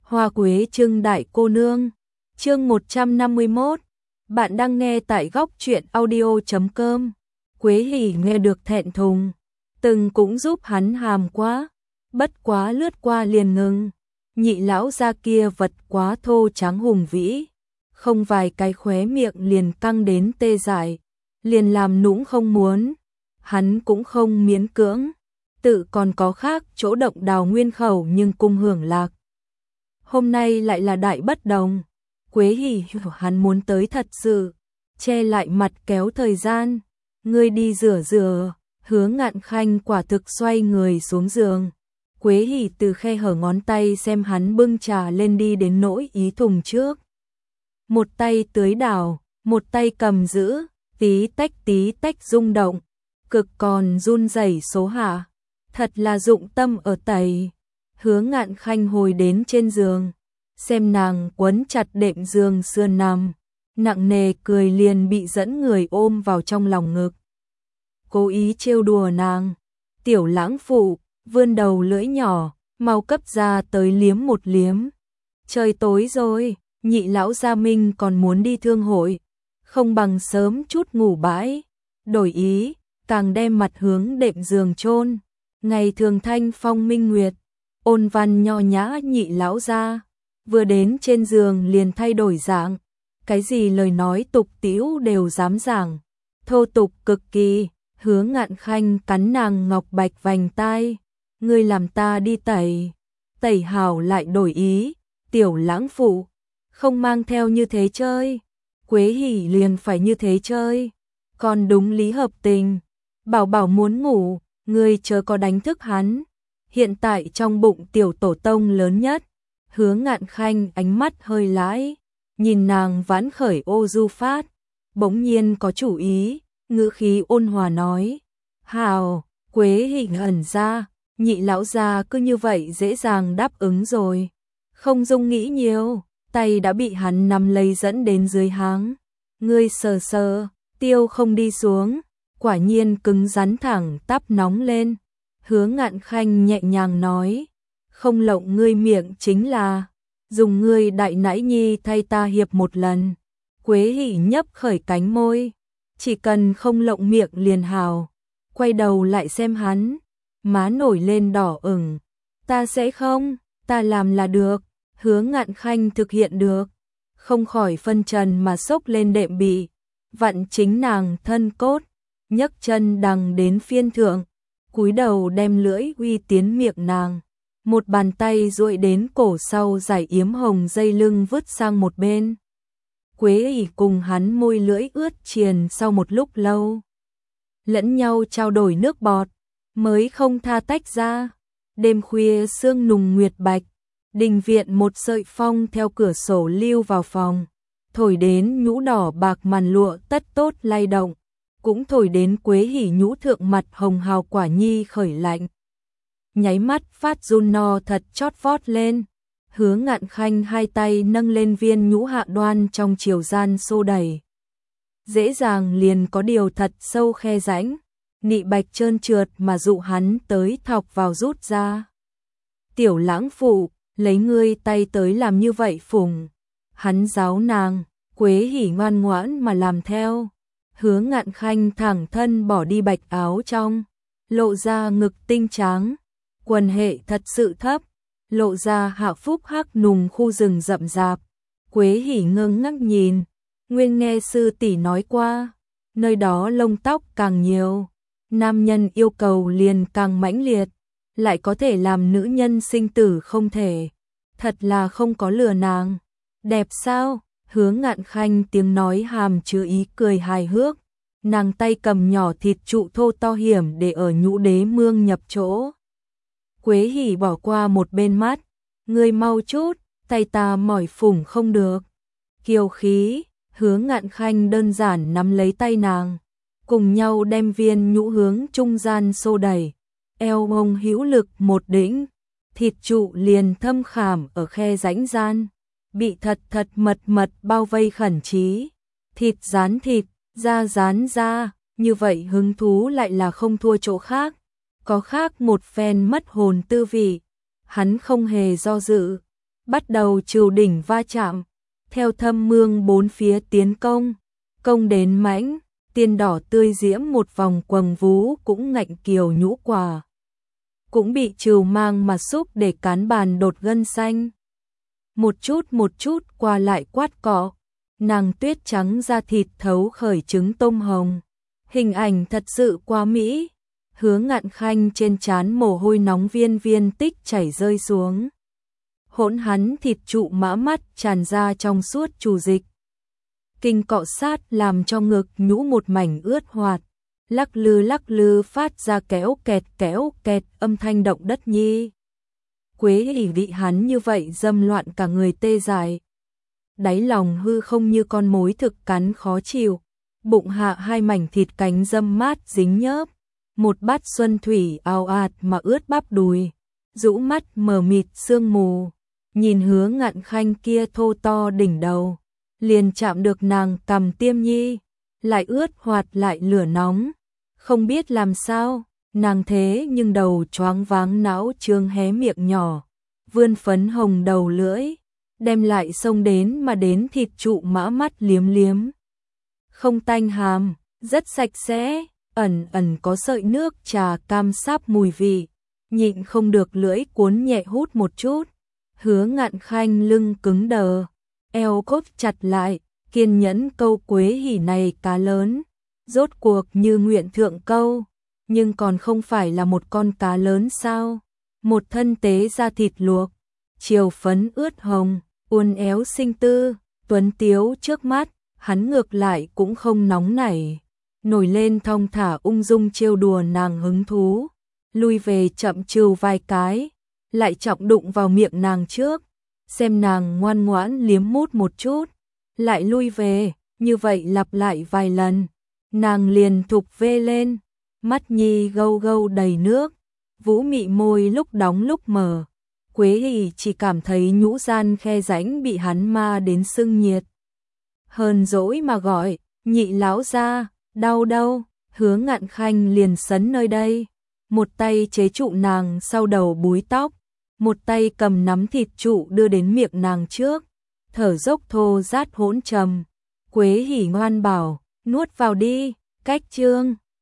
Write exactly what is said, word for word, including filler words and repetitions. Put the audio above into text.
Hoa quế trưng đại cô nương, chương một trăm năm mươi mốt. Bạn đang nghe tại góc truyện audio chấm com. Quế Hỉ nghe được thẹn thùng, từng cũng giúp hắn hàm quá, bất quá lướt qua liền ngừng. Nhị lão gia kia vật quá thô trắng hùng vĩ, không vài cái khóe miệng liền căng đến tê dại, liền làm nũng không muốn. Hắn cũng không miễn cưỡng, tự còn có khác chỗ động đào nguyên khẩu nhưng cung hưởng lạc. Hôm nay lại là đại bất đồng. Quế Hỉ hiểu hắn muốn tới thật sự, che lại mặt kéo thời gian. Ngươi đi rửa rửa. Hứa Ngạn Khanh quả thực xoay người xuống giường. Quế Hỉ từ khe hở ngón tay xem hắn bưng trà lên đi đến nỗi ý thùng trước. Một tay tưới đảo, một tay cầm giữ, tí tách tí tách rung động, cực còn run rẩy số hạ. Thật là dụng tâm ở tẩy. Hứa Ngạn Khanh hồi đến trên giường, xem nàng quấn chặt đệm giường sườn nằm, nặng nề cười liền bị dẫn người ôm vào trong lòng ngực. Cố ý trêu đùa nàng, tiểu lãng phụ, vươn đầu lưỡi nhỏ, mau cấp ra tới liếm một liếm. Trời tối rồi, nhị lão gia Minh còn muốn đi thương hội, không bằng sớm chút ngủ bãi. Đổi ý, càng đem mặt hướng đệm giường chôn. Ngày thường thanh phong minh nguyệt, ôn văn nho nhã nhị lão gia, vừa đến trên giường liền thay đổi dạng, cái gì lời nói tục tĩu đều dám giảng, thô tục cực kỳ. Hứa Ngạn Khanh cắn nàng ngọc bạch vành tai, ngươi làm ta đi tẩy. Tẩy hảo lại đổi ý, tiểu lãng phụ, không mang theo như thế chơi. Quế Hỉ liền phải như thế chơi, còn đúng lý hợp tình. Bảo bảo muốn ngủ, ngươi chớ có đánh thức hắn. Hiện tại trong bụng tiểu tổ tông lớn nhất. Hứa Ngạn Khanh ánh mắt hơi lãi, nhìn nàng vãn khởi ô du phát, bỗng nhiên có chủ ý, ngữ khí ôn hòa nói. Hào. Quế Hỉ ẩn ra, nhị lão gia cứ như vậy dễ dàng đáp ứng rồi. Không dung nghĩ nhiều, tay đã bị hắn nắm lấy dẫn đến dưới háng. Ngươi sờ sờ, tiêu không đi xuống, quả nhiên cứng rắn thẳng tắp nóng lên. Hứa Ngạn Khanh nhẹ nhàng nói, không lộng ngươi miệng chính là, dùng ngươi đại nãi nhi thay ta hiệp một lần. Quế Hỉ nhấp khởi cánh môi, chỉ cần không lộng miệng liền hào. Quay đầu lại xem hắn, má nổi lên đỏ ửng. Ta sẽ không, ta làm là được. Hứa Ngạn Khanh thực hiện được, không khỏi phân trần mà xốc lên đệm bị, vặn chính nàng thân cốt, nhấc chân đằng đến phiên thượng, cúi đầu đem lưỡi uy tiến miệng nàng, một bàn tay duỗi đến cổ sau giải yếm hồng dây lưng vứt sang một bên. Quế Hỉ cùng hắn môi lưỡi ướt triền sau một lúc lâu, lẫn nhau trao đổi nước bọt, mới không tha tách ra. Đêm khuya sương nùng nguyệt bạch, đình viện một sợi phong theo cửa sổ lưu vào phòng, thổi đến nhũ đỏ bạc màn lụa tất tốt lay động, cũng thổi đến Quế Hỉ nhũ thượng mặt hồng hào quả nhi khởi lạnh. Nháy mắt phát run no thật chót vót lên. Hứa Ngạn Khanh hai tay nâng lên viên nhũ hạ đoan trong chiều gian xô đẩy, dễ dàng liền có điều thật sâu khe rãnh, nị bạch trơn trượt mà dụ hắn tới thọc vào rút ra. Tiểu lãng phụ, lấy ngươi tay tới làm như vậy phùng. Hắn giáo nàng, Quế Hỉ ngoan ngoãn mà làm theo. Hứa Ngạn Khanh thẳng thân bỏ đi bạch áo trong, lộ ra ngực tinh trắng, quần hệ thật sự thấp, lộ ra hạ phúc hắc nùng khu rừng rậm rạp. Quế Hỉ ngơ ngác nhìn, nguyên nghe sư tỷ nói qua, nơi đó lông tóc càng nhiều, nam nhân yêu cầu liền càng mãnh liệt, lại có thể làm nữ nhân sinh tử không thể. Thật là không có lừa nàng. Đẹp sao? Hứa Ngạn Khanh tiếng nói hàm chứa ý cười hài hước, nàng tay cầm nhỏ thịt trụ thô to hiểm để ở nhũ đế mương nhập chỗ. Quế Hỉ bỏ qua một bên mắt, ngươi mau chút, tay ta mỏi phủng không được. Kiều khí. Hứa Ngạn Khanh đơn giản nắm lấy tay nàng, cùng nhau đem viên nhũ hướng trung gian xô đẩy, eo mông hữu lực một đĩnh, thịt trụ liền thâm khảm ở khe rãnh gian, bị thật thật mật mật bao vây khẩn trí. Thịt dán thịt, da dán da, như vậy hứng thú lại là không thua chỗ khác, có khác một phen mất hồn tư vị. Hắn không hề do dự, bắt đầu trừ đỉnh va chạm, theo thâm mương bốn phía tiến công, công đến mãnh, tiên đỏ tươi diễm một vòng quầng vú cũng ngạnh kiều nhũ quả. Cũng bị trừ mang mà xúc để cán bàn đột gân xanh. Một chút một chút qua lại quát cọ, nàng tuyết trắng da thịt thấu khởi trứng tôm hồng. Hình ảnh thật sự quá mỹ, Hứa Ngạn Khanh trên trán mồ hôi nóng viên viên tích chảy rơi xuống. Hỗn hắn thịt trụ mã mắt tràn ra trong suốt trù dịch. Kinh cọ sát làm cho ngực nhũ một mảnh ướt hoạt, lắc lư lắc lư phát ra kéo kẹt kéo kẹt âm thanh động đất nhi. Quế ỉ bị hắn như vậy dâm loạn cả người tê dại. Đáy lòng hư không như con mối thực cắn khó chịu, bụng hạ hai mảnh thịt cánh dâm mát dính nhớp, một bát xuân thủy ào ạt mà ướt bắp đùi, rũ mắt mờ mịt sương mù, nhìn Hứa Ngạn Khanh kia thô to đỉnh đầu, liền chạm được nàng cằm tiêm nhi, lại ướt hoạt lại lửa nóng, không biết làm sao, nàng thế nhưng đầu choáng váng não trương hé miệng nhỏ, vươn phấn hồng đầu lưỡi, đem lại xông đến mà đến thịt trụ mã mắt liếm liếm. Không tanh hàm, rất sạch sẽ, ẩn ẩn có sợi nước trà cam sáp mùi vị, nhịn không được lưỡi cuốn nhẹ hút một chút. Hứa Ngạn Khanh lưng cứng đờ, eo cốt chặt lại, kiên nhẫn câu Quế hỉ này cá lớn, rốt cuộc như nguyện thượng câu, nhưng còn không phải là một con cá lớn sao? Một thân tế da thịt luộc, chiều phấn ướt hồng, uốn éo xinh tư, tuấn tiếu trước mắt, hắn ngược lại cũng không nóng nảy, nổi lên thong thả ung dung trêu đùa nàng hứng thú, lui về chậm trừ vài cái, lại trọng đụng vào miệng nàng trước, xem nàng ngoan ngoãn liếm mút một chút, lại lui về, như vậy lặp lại vài lần, nàng liền thục vê lên, mắt nhi gâu gâu đầy nước, vũ mị môi lúc đóng lúc mở. Quế hỉ chỉ cảm thấy nhũ gian khe rãnh bị hắn ma đến sưng nhiệt. Hờn dỗi mà gọi, nhị láo ra, đau đâu, Hứa Ngạn Khanh liền sấn nơi đây, một tay chế trụ nàng sau đầu búi tóc, một tay cầm nắm thịt trụ đưa đến miệng nàng trước, thở dốc thô rát hỗn trầm. Quế hỉ ngoan bảo, nuốt vào đi, cách chương.